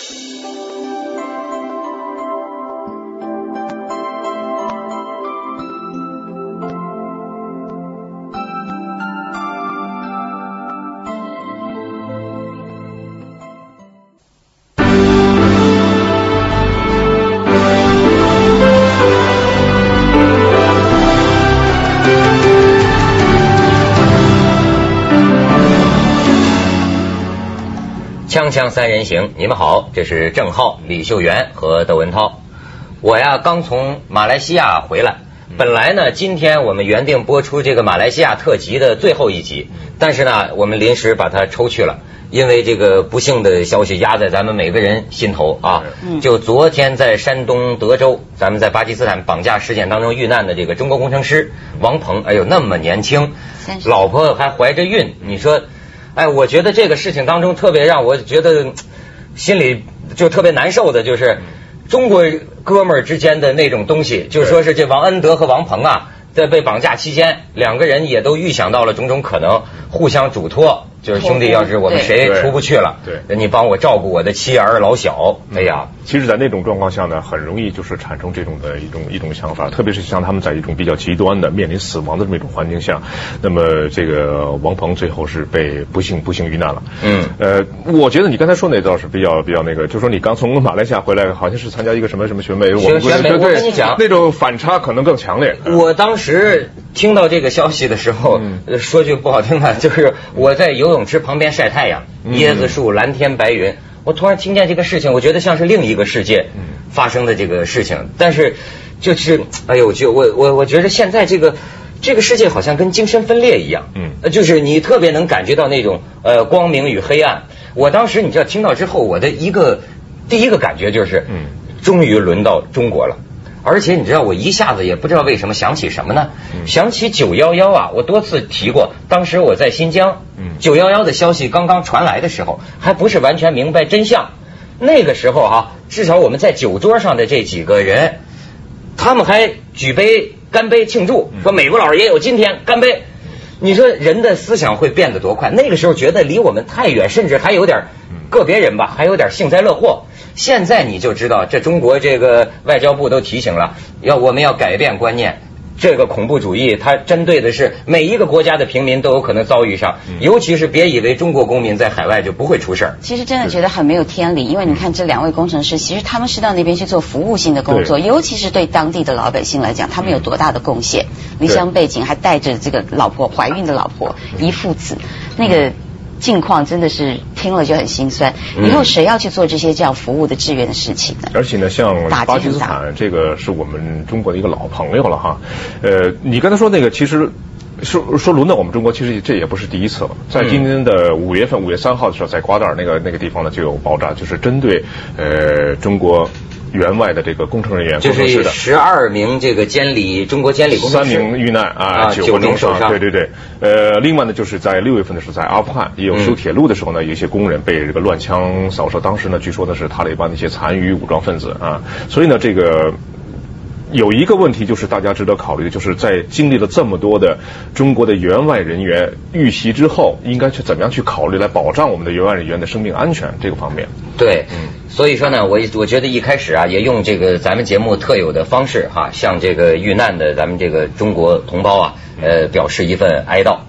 锵锵三人行，你们好，这是郑浩、李秀元和窦文涛。我呀刚从马来西亚回来，本来呢今天我们原定播出这个马来西亚特辑的最后一集，但是呢我们临时把它抽去了，因为这个不幸的消息压在咱们每个人心头啊。就昨天在山东德州，咱们在巴基斯坦绑架事件当中遇难的这个中国工程师王鹏，哎呦那么年轻，老婆还怀着孕，你说哎，我觉得这个事情当中特别让我觉得心里就特别难受的，就是中国哥们儿之间的那种东西，就是说是这王恩德和王鹏啊，在被绑架期间，两个人也都预想到了种种可能，互相嘱托，就是兄弟，要是我们谁出不去了，对，你帮我照顾我的妻儿老小。哎呀， 其实，在那种状况下呢，很容易就是产生这种的一种想法，特别是像他们在一种比较极端的面临死亡的这么一种环境下，那么这个王鹏最后是被不幸遇难了。我觉得你刚才说那倒是比较那个，就说你刚从马来西亚回来，好像是参加一个什么选美， 选美，我跟你讲， 那种反差可能更强烈。 我当时听到这个消息的时候，说句不好听的，就是我在游泳池旁边晒太阳，椰子树、蓝天白云，我突然听见这个事情，我觉得像是另一个世界发生的这个事情，但是就是哎呦，我觉得现在这个世界好像跟精神分裂一样，就是你特别能感觉到那种光明与黑暗。我当时你知道听到之后，我的第一个感觉就是，终于轮到中国了。而且你知道我一下子也不知道为什么想起什么呢？想起911啊，我多次提过，当时我在新疆，911的消息刚刚传来的时候，还不是完全明白真相。那个时候啊，至少我们在酒桌上的这几个人，他们还举杯干杯庆祝，说美国佬也有今天，干杯。你说人的思想会变得多快？那个时候觉得离我们太远，甚至还有点个别人吧，还有点幸灾乐祸。现在你就知道，这中国这个外交部都提醒了，我们要改变观念。这个恐怖主义它针对的是每一个国家的平民都有可能遭遇上，尤其是别以为中国公民在海外就不会出事。 其实真的觉得很没有天理，因为你看这两位工程师，其实他们是到那边去做服务性的工作，尤其是对当地的老百姓来讲，他们有多大的贡献？离乡背景，还带着这个老婆怀孕的老婆一父子，那个境况真的是听了就很心酸。以后谁要去做这些这样服务的志愿的事情呢？ 而且呢，像巴基斯坦这个是我们中国的一个老朋友了哈。你刚才说那个，其实说轮到我们中国，其实这也不是第一次了。在今年的5月3号的时候，在瓜达尔那个地方呢就有爆炸，就是针对中国援外的这个工程人员， 就是12名这个中国监理工程师， 3名遇难啊，9名受伤。对。另外呢，就是在6月份的时候，在阿富汗也有修铁路的时候呢，有一些工人被这个乱枪扫射，当时呢据说呢是塔利班的一些残余武装分子啊，所以呢这个有一个问题就是大家值得考虑的，就是在经历了这么多的中国的援外人员遇袭之后，应该去怎么样去考虑来保障我们的援外人员的生命安全这个方面。 对，所以说呢，我觉得一开始啊，也用这个咱们节目特有的方式哈，向这个遇难的咱们这个中国同胞啊，表示一份哀悼。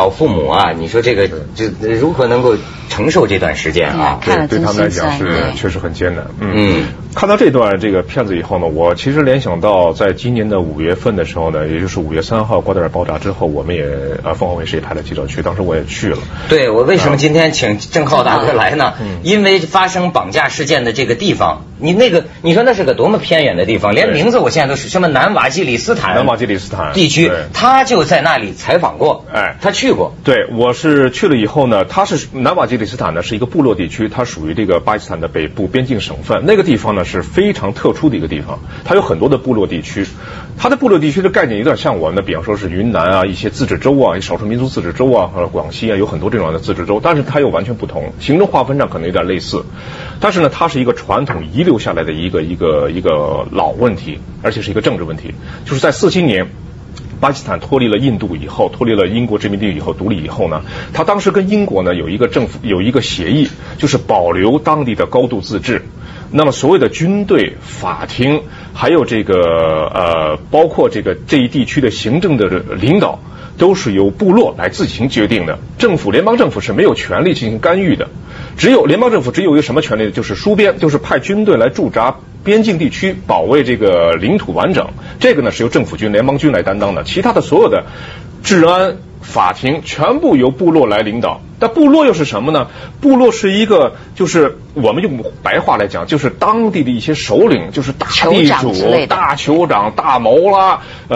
老父母啊，你说这如何能够承受这段时间啊？ 对他们来讲是确实很艰难。看到这段这个片子以后呢，我其实联想到在今年的5月份的时候呢，也就是5月3号瓜达尔爆炸之后，我们也凤凰卫视也派了记者去，当时我也去了。 对，我为什么今天请郑浩大哥来呢？因为发生绑架事件的这个地方，你说那是个多么偏远的地方，连名字我现在都是什么南瓦基里斯坦地区，他就在那里采访过，他去过。 对，我是去了以后呢，他是南瓦基里斯坦呢是一个部落地区，它属于这个巴基斯坦的北部边境省份，那个地方呢是非常特殊的一个地方，它有很多的部落地区，它的部落地区的概念有点像我们的，比方说是云南啊，一些自治州啊，少数民族自治州啊，广西啊，有很多这种的自治州，但是它又完全不同，行政划分上可能有点类似，但是呢，它是一个传统遗留下来的一个老问题，而且是一个政治问题，就是在47年。巴基斯坦脱离了印度以后，脱离了英国殖民地以后，独立以后呢，他当时跟英国呢有一个协议，就是保留当地的高度自治。那么所谓的军队、法庭，还有包括这一地区的行政的领导，都是由部落来自行决定的。联邦政府是没有权利进行干预的。联邦政府只有一个什么权利呢？就是戍边，就是派军队来驻扎边境地区，保卫这个领土完整。这个呢是由政府军、联邦军来担当的，其他的所有的治安、法庭全部由部落来领导。但部落又是什么呢？部落是一个，就是我们用白话来讲，就是当地的一些首领，就是大地主、大酋长、大谋啦，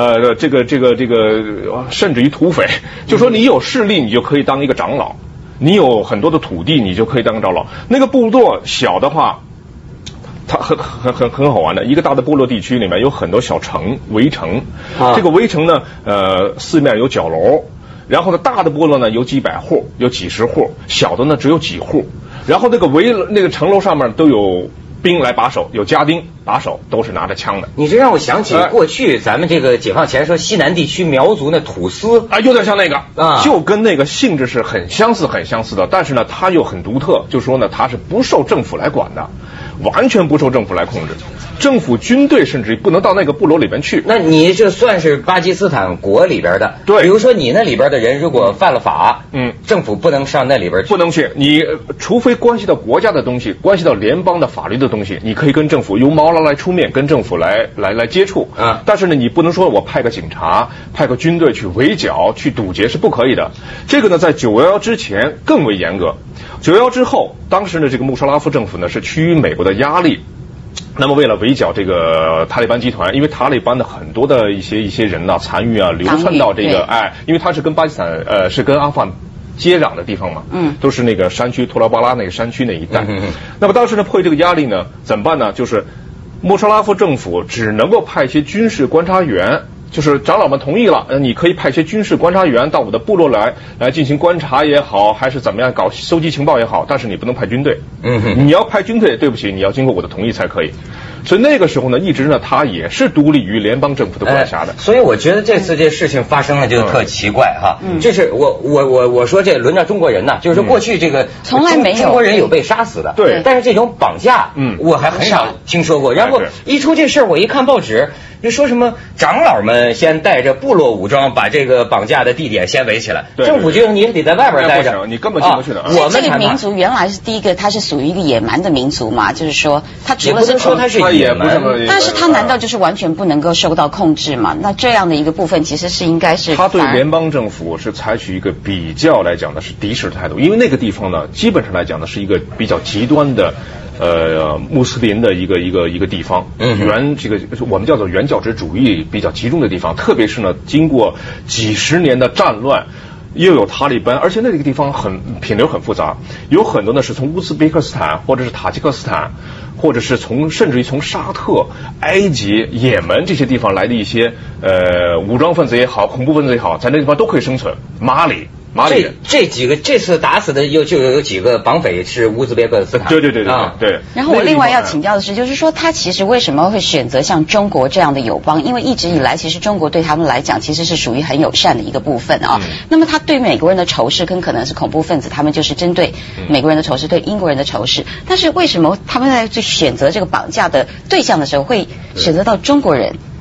甚至于土匪，就说你有势力，你就可以当一个长老。你有很多的土地，你就可以当长老。那个部落小的话，它很好玩的。一个大的部落地区里面有很多小城、围城。这个围城呢，四面有角楼。然后呢，大的部落呢有几百户，有几十户；小的呢只有几户。然后那个城楼上面都有兵来把守，有家丁把守，都是拿着枪的。 你这让我想起过去咱们这个解放前说西南地区苗族那土司有点像那个就跟那个性质是很相似的，但是呢它又很独特，就说呢它是不受政府来管的，完全不受政府来控制，政府军队甚至不能到那个部落里边去。 那你这算是巴基斯坦国里边的， 对， 比如说你那里边的人如果犯了法，政府不能上那里边去， 不能去，你除非关系到国家的东西，关系到联邦的法律的东西，你可以跟政府由毛拉来出面跟政府来接触，但是呢你不能说我派个警察派个军队去围剿去堵截是不可以的。这个呢在911之前更为严格，911之后当时呢这个穆沙拉夫政府呢是趋于美国的压力，那么为了围剿这个塔利班集团，因为塔利班的很多的一些人呢残余啊流窜到这个因为他是跟巴基斯坦是跟阿富汗接壤的地方嘛，都是那个山区托拉巴拉那个山区那一带。那么当时呢迫于这个压力呢怎么办呢？就是穆沙拉夫政府只能够派一些军事观察员，就是长老们同意了，你可以派一些军事观察员到我的部落来进行观察也好，还是怎么样搞搜集情报也好，但是你不能派军队。你要派军队，对不起，你要经过我的同意才可以。所以那个时候呢，一直呢，他也是独立于联邦政府的管辖的。 所以我觉得这次这事情发生了就特奇怪哈。就是我说这轮到中国人呢，就是过去这个从来没有中国人有被杀死的， 对， 但是这种绑架，我还很少听说过。然后一出这事我一看报纸，就说什么长老们先带着部落武装把这个绑架的地点先围起来，政府军你也得在外边待着， 你根本进不去的。 我们这个民族原来是第一个，它是属于一个野蛮的民族嘛，就是说它除了是说它是野蛮， 但是它难道就是完全不能够受到控制吗？那这样的一个部分其实是应该是他对联邦政府是采取一个比较来讲的是敌视的态度，因为那个地方呢基本上来讲呢是一个比较极端的穆斯林的一个地方，这个我们叫做原教旨主义比较集中的地方，特别是呢经过几十年的战乱，又有塔利班，而且那个地方品流很复杂，有很多呢是从乌兹别克斯坦或者是塔吉克斯坦，或者是甚至于从沙特、埃及、也门这些地方来的一些武装分子也好，恐怖分子也好，在那地方都可以生存。马里这几个这次打死的就有几个绑匪是乌兹别克斯坦， 对。 然后我另外要请教的是，就是说他其实为什么会选择像中国这样的友邦？因为一直以来，其实中国对他们来讲其实是属于很友善的一个部分啊。那么他对美国人的仇视跟可能是恐怖分子，他们就是针对美国人的仇视，对英国人的仇视。但是为什么他们在选择这个绑架的对象的时候会选择到中国人？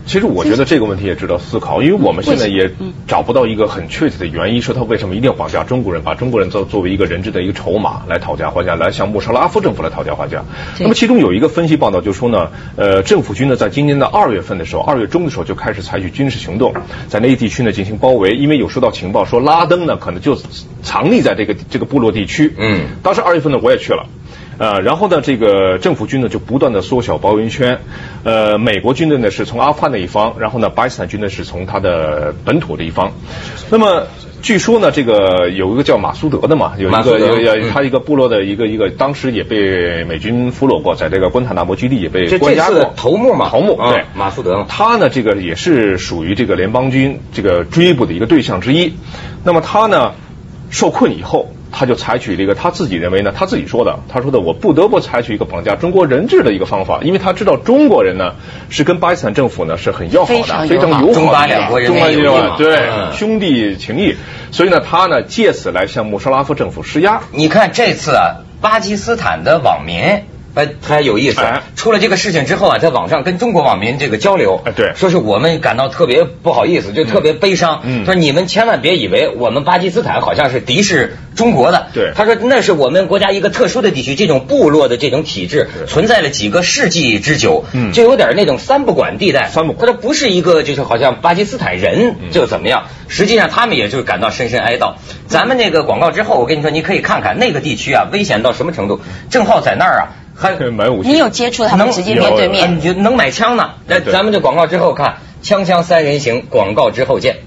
其实我觉得这个问题也值得思考，因为我们现在也找不到一个很确切的原因，说他为什么一定要绑架中国人，把中国人作为一个人质的一个筹码来讨价还价，来向穆沙拉夫政府来讨价还价。那么其中有一个分析报道就说呢，政府军呢在今年的2月份的时候，2月中的时候就开始采取军事行动，在那一地区呢进行包围，因为有收到情报说拉登呢可能就藏匿在这个部落地区。当时2月份呢我也去了。然后呢，这个政府军呢就不断的缩小包围圈，美国军队呢是从阿富汗的一方，然后呢巴基斯坦军呢是从他的本土的一方。那么据说呢，这个有一个叫马苏德的嘛，有他一个部落的一个，当时也被美军俘虏过，在这个关塔那摩基地也被关押过。 这次头目嘛， 对， 马苏德嘛， 他呢这个也是属于这个联邦军这个追捕的一个对象之一。那么他呢受困以后，他就采取了一个他自己认为呢，他自己说的，他说的我不得不采取一个绑架中国人质的一个方法，因为他知道中国人呢是跟巴基斯坦政府呢是很要好的，非常友好的， 中巴两国人民友谊嘛， 对，兄弟情谊，所以呢他呢借此来向穆沙拉夫政府施压。 你看这次巴基斯坦的网民他有意思，出了这个事情之后在网上跟中国网民这个交流， 对， 说是我们感到特别不好意思，就特别悲伤，说你们千万别以为我们巴基斯坦好像是敌视中国的， 对， 他说那是我们国家一个特殊的地区，这种部落的这种体制存在了几个世纪之久，就有点那种三不管地带，他说不是一个就是好像巴基斯坦人就怎么样，实际上他们也就感到深深哀悼。咱们那个广告之后，我跟你说，你可以看看那个地区危险到什么程度，正好在那儿还买武器， 你有接触他们直接面对面， 你就能买枪呢。咱们这广告之后看，枪枪三人行，广告之后见。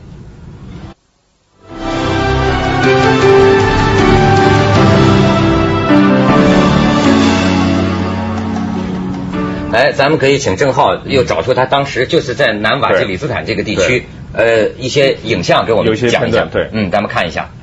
咱们可以请郑浩又找出他当时就是在南瓦吉里斯坦这个地区，一些影像给我们讲一讲。 对， 咱们看一下。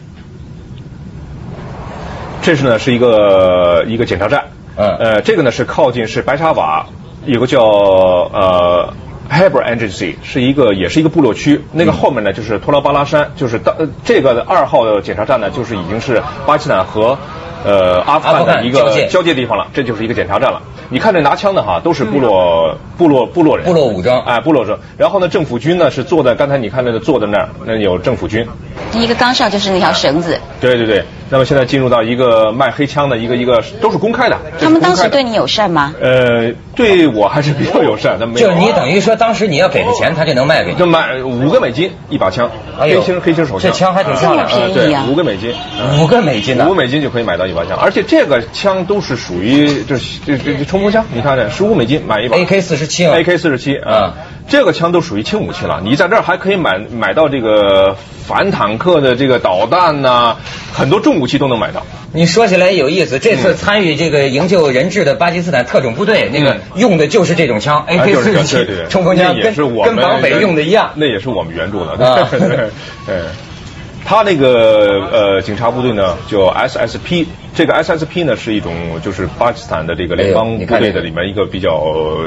这是呢是一个检查站。这个呢是靠近是白沙瓦有个叫Heber Agency， 也是一个部落区，那个后面呢就是托拉巴拉山，就是这个2号的检查站呢就是已经是巴基斯坦和阿富汗的一个交界地方了，这就是一个检查站了。你看这拿枪的都是部落人， 部落武装， 部落者。然后呢，政府军呢是坐在刚才你看那个坐在那儿，那有政府军。 第一个刚上就是那条绳子。 对。那么现在进入到一个卖黑枪的一个都是公开的。 他们当时对你友善吗？ 对我还是比较友善， 就是你等于说当时你要给他钱，他就能卖给你。 就买$5个一把枪，黑心手枪。 这枪还挺漂亮， 便宜啊 ，$5个 ，$5个呢 ，$5个就可以买到一把枪，而且这个枪都是属于这冲锋枪，你看这$15买一把。AK-47这个枪都属于轻武器了，你在这儿还可以买到这个反坦克的这个导弹呐，很多重武器都能买到。 你说起来有意思，这次参与这个营救人质的巴基斯坦特种部队，那个用的就是这种枪，AK-47冲锋枪，跟绑匪用的一样。 那也是我们援助的。对。他那个警察部队呢叫 SSP， 这个 SSP 呢是一种就是巴基斯坦的这个联邦部队的里面一个比较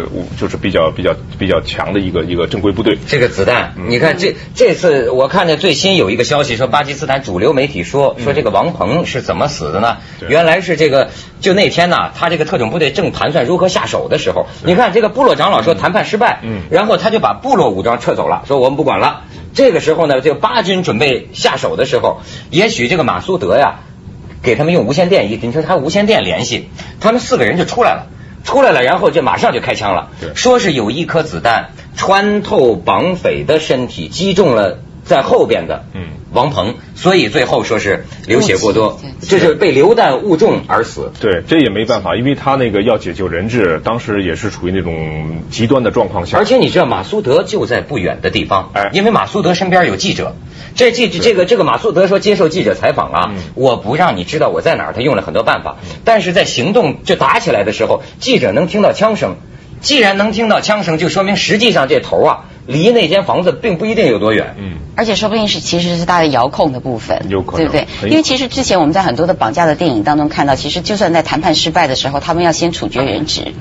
强的一个正规部队。 这个子弹，你看这次我看的最新有一个消息说，巴基斯坦主流媒体说这个王鹏是怎么死的呢？原来是这个就那天呢，他这个特种部队正盘算如何下手的时候，你看这个部落长老说谈判失败，然后他就把部落武装撤走了，说我们不管了。这个时候呢，这个巴军准备下手的时候，也许这个马苏德给他们用无线电你说他无线电联系，他们4个人就出来了，然后就马上就开枪了，说是有一颗子弹穿透绑匪的身体，击中了在后边的王鹏，所以最后说是流血过多，就是被流弹误中而死。 对，这也没办法，因为他那个要解救人质，当时也是处于那种极端的状况下。 而且你知道马苏德就在不远的地方，因为马苏德身边有记者。这个马苏德说接受记者采访我不让你知道我在哪儿，他用了很多办法，但是在行动就打起来的时候，记者能听到枪声。既然能听到枪声，就说明实际上这头离那间房子并不一定有多远。 而且说不定其实是他的遥控的部分， 有可能， 对不对？因为其实之前我们在很多的绑架的电影当中看到，其实就算在谈判失败的时候，他们要先处决人质，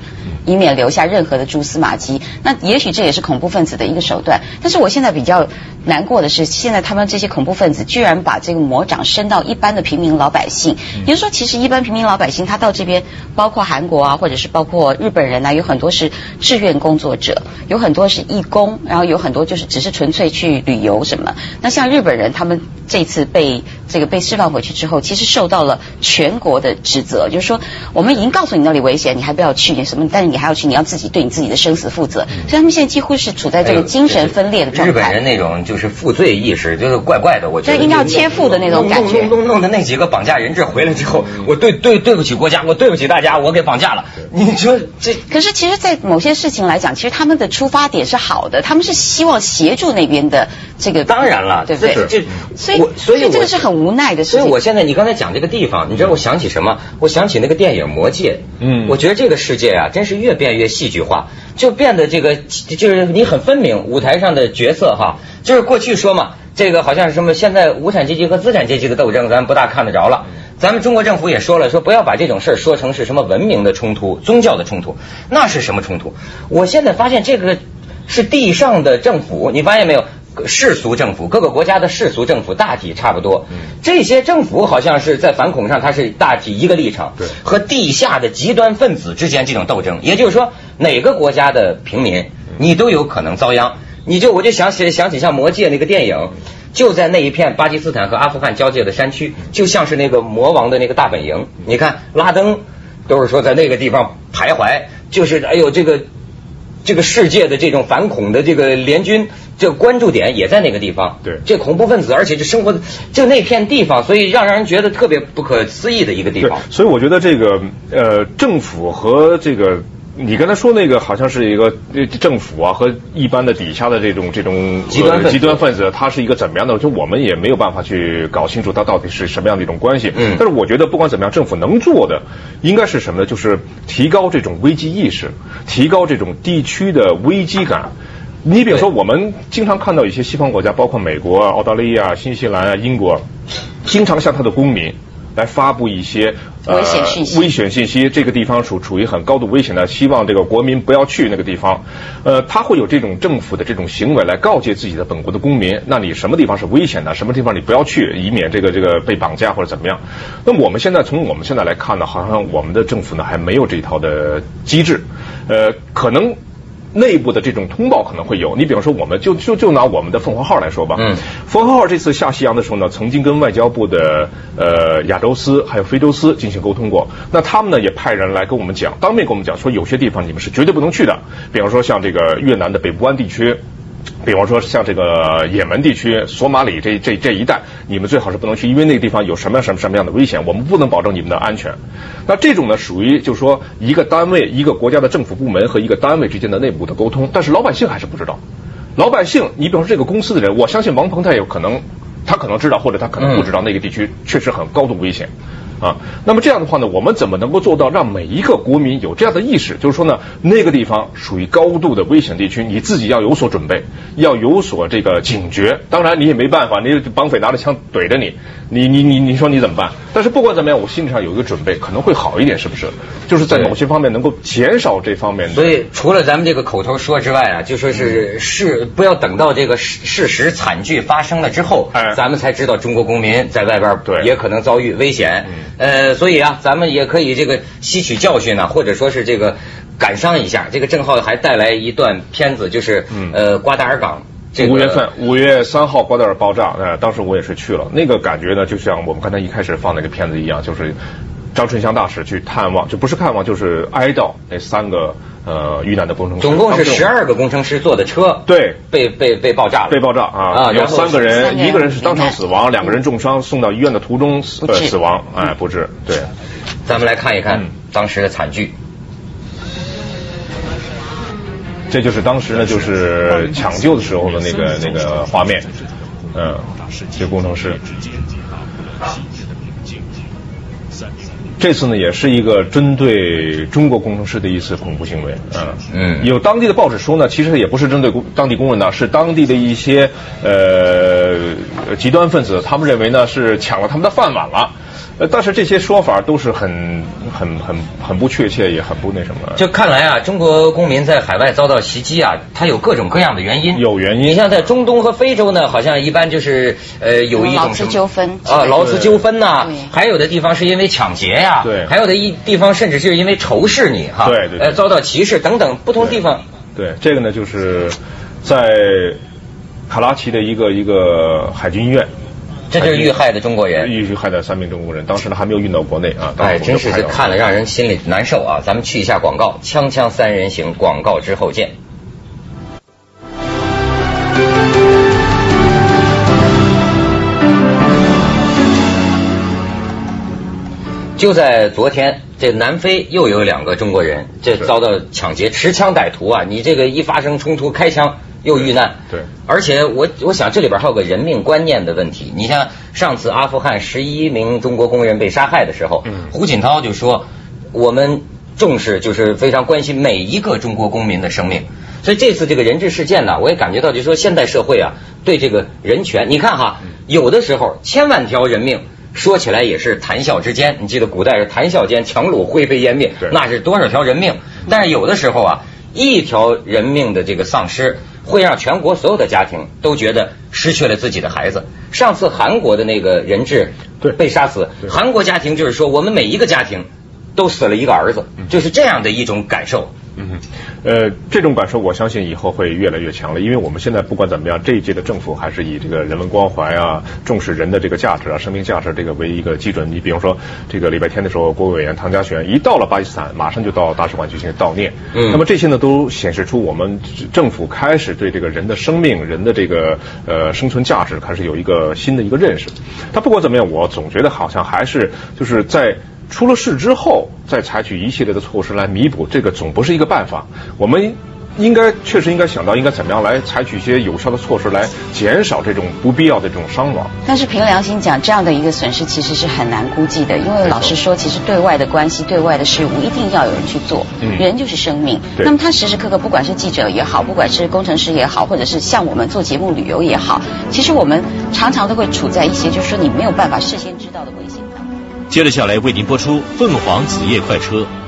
以免留下任何的蛛丝马迹。那也许这也是恐怖分子的一个手段。但是我现在比较难过的是，现在他们这些恐怖分子居然把这个魔掌伸到一般的平民老百姓。也就是说，其实一般平民老百姓他到这边，包括韩国啊，或者是包括日本人啊，有很多是志愿工作者，有很多是义工，然后有很多就是只是纯粹去旅游什么。那像日本人，他们这次被释放回去之后，其实受到了全国的指责，就是说我们已经告诉你那里危险，你还不要去什么，但是你还要去，你要自己对你自己的生死负责。所以他们现在几乎是处在这个精神分裂的状态。 日本人那种就是负罪意识，就是怪怪的，我觉得。 应该要切腹的那种感觉。 弄的那几个绑架人质回来之后，我对不起国家，我对不起大家，我给绑架了。你说这？ 可是其实，在某些事情来讲，其实他们的出发点是好的，他们是希望协助那边的这个。 当然了， 对不对？所以这个是很无奈的事情。 所以我现在你刚才讲这个地方，你知道我想起什么？我想起那个电影《魔戒》。我觉得这个世界啊，真是越变越戏剧化，就变得这个就是你很分明舞台上的角色哈，就是过去说嘛，这个好像是什么现在无产阶级和资产阶级的斗争，咱不大看得着了。咱们中国政府也说了，说不要把这种事说成是什么文明的冲突、宗教的冲突，那是什么冲突？我现在发现这个是地上的政府，你发现没有？世俗政府，各个国家的世俗政府大体差不多。这些政府好像是在反恐上，它是大体一个立场，和地下的极端分子之间这种斗争。也就是说，哪个国家的平民，你都有可能遭殃。我就想起像魔戒那个电影，就在那一片巴基斯坦和阿富汗交界的山区，就像是那个魔王的那个大本营。你看拉登都是说在那个地方徘徊，就是哎呦这个世界的这种反恐的这个联军，这个关注点也在那个地方。 对， 这恐怖分子，而且就生活就那片地方，所以让人觉得特别不可思议的一个地方。 所以我觉得这个政府和这个你刚才说那个好像是一个政府啊和一般的底下的这种极端分子，它是一个怎么样的？就我们也没有办法去搞清楚它到底是什么样的一种关系。但是我觉得不管怎么样，政府能做的应该是什么呢？就是提高这种危机意识，提高这种地区的危机感。你比如说，我们经常看到一些西方国家，包括美国、澳大利亚、新西兰啊、英国，经常向他的公民来发布一些危险信息，这个地方处于很高度危险的，希望这个国民不要去那个地方。他会有这种政府的这种行为来告诫自己的本国的公民，那你什么地方是危险的，什么地方你不要去，以免这个被绑架或者怎么样。那么从我们现在来看呢，好像我们的政府呢还没有这套的机制，可能内部的这种通报可能会有。你比方说，我们就拿我们的凤凰号来说吧。凤凰号这次下西洋的时候呢，曾经跟外交部的亚洲司还有非洲司进行沟通过。那他们呢也派人来跟我们讲，当面跟我们讲说，有些地方你们是绝对不能去的。比方说像这个越南的北部湾地区，比方说像这个也门地区、索马里这一带，你们最好是不能去，因为那个地方有什么样的危险，我们不能保证你们的安全。那这种呢，属于就是说一个单位、一个国家的政府部门和一个单位之间的内部的沟通，但是老百姓还是不知道。老百姓，你比方说这个公司的人，我相信王鹏他可能知道，或者他可能不知道那个地区确实很高度危险。那么这样的话呢，我们怎么能够做到让每一个国民有这样的意识？就是说呢，那个地方属于高度的危险地区，你自己要有所准备，要有所这个警觉。当然你也没办法，你绑匪拿着枪怼着你说你怎么办？但是不管怎么样，我心理上有一个准备，可能会好一点，是不是？就是在某些方面能够减少这方面的。 所以除了咱们这个口头说之外啊，就说是不要等到这个事实惨剧发生了之后，咱们才知道中国公民在外边也可能遭遇危险。所以啊，咱们也可以这个吸取教训呢，或者说是这个感伤一下。这个郑浩还带来一段片子，就是瓜达尔港。 5月3号瓜达尔爆炸，当时我也是去了，那个感觉呢，就像我们刚才一开始放那个片子一样，就是张春香大使去探望，就不是看望，就是哀悼那3个遇难的工程师。 总共是12个工程师坐的车， 对， 被爆炸了， 被爆炸啊！有3个人，一个人是当场死亡，2个人重伤，送到医院的途中死亡，不治。对， 咱们来看一看当时的惨剧。 这就是当时呢，就是抢救的时候的那个画面，这工程师。这次呢，也是一个针对中国工程师的一次恐怖行为。有当地的报纸说呢，其实也不是针对当地工人的，是当地的一些极端分子，他们认为呢是抢了他们的饭碗了。 但是这些说法都是很不确切，也很不那什么。 就看来啊，中国公民在海外遭到袭击啊，它有各种各样的原因。 有原因。 你像在中东和非洲呢，好像一般就是有一种劳资纠纷劳资纠纷呐，还有的地方是因为抢劫呀， 对， 还有的地方甚至是因为仇视你哈， 对， 遭到歧视等等不同地方。 对，这个呢就是在卡拉奇的一个海军医院。 这就是遇害的中国人， 遇害的3名中国人，当时呢还没有运到国内啊。 真是看了让人心里难受啊！咱们去一下广告，锵锵三人行，广告之后见。就在昨天，这南非又有2个中国人，这遭到抢劫，持枪歹徒啊！你这个一发生冲突，开枪。又遇难， 对， 而且我想这里边还有个人命观念的问题。你像上次阿富汗11名中国工人被杀害的时候，胡锦涛就说我们重视，就是非常关心每一个中国公民的生命。所以这次这个人质事件呢，我也感觉到就是说现代社会啊，对这个人权，你看哈，有的时候千万条人命说起来也是谈笑之间，你记得古代是谈笑间，樯橹灰飞烟灭，那是多少条人命？但是有的时候啊，一条人命的这个丧失，会让全国所有的家庭都觉得失去了自己的孩子。上次韩国的那个人质被杀死，韩国家庭就是说我们每一个家庭都死了一个儿子，就是这样的一种感受。 这种感受我相信以后会越来越强了，因为我们现在不管怎么样，这一届的政府还是以这个人文关怀啊，重视人的这个价值啊，生命价值这个为一个基准。你比方说这个礼拜天的时候，国务委员唐家璇一到了巴基斯坦，马上就到大使馆进行悼念。那么这些呢，都显示出我们政府开始对这个人的生命、人的这个生存价值开始有一个新的一个认识。但不管怎么样，我总觉得好像还是就是在出了事之后再采取一系列的措施来弥补，这个总不是一个办法。我们确实应该想到应该怎么样来采取一些有效的措施来减少这种不必要的这种伤亡。 但是凭良心讲，这样的一个损失其实是很难估计的，因为老实说，其实对外的关系、对外的事务一定要有人去做，人就是生命。那么他时时刻刻，不管是记者也好，不管是工程师也好，或者是像我们做节目旅游也好，其实我们常常都会处在一些就是说你没有办法事先知道的危险。 接着下来为您播出凤凰子夜快车。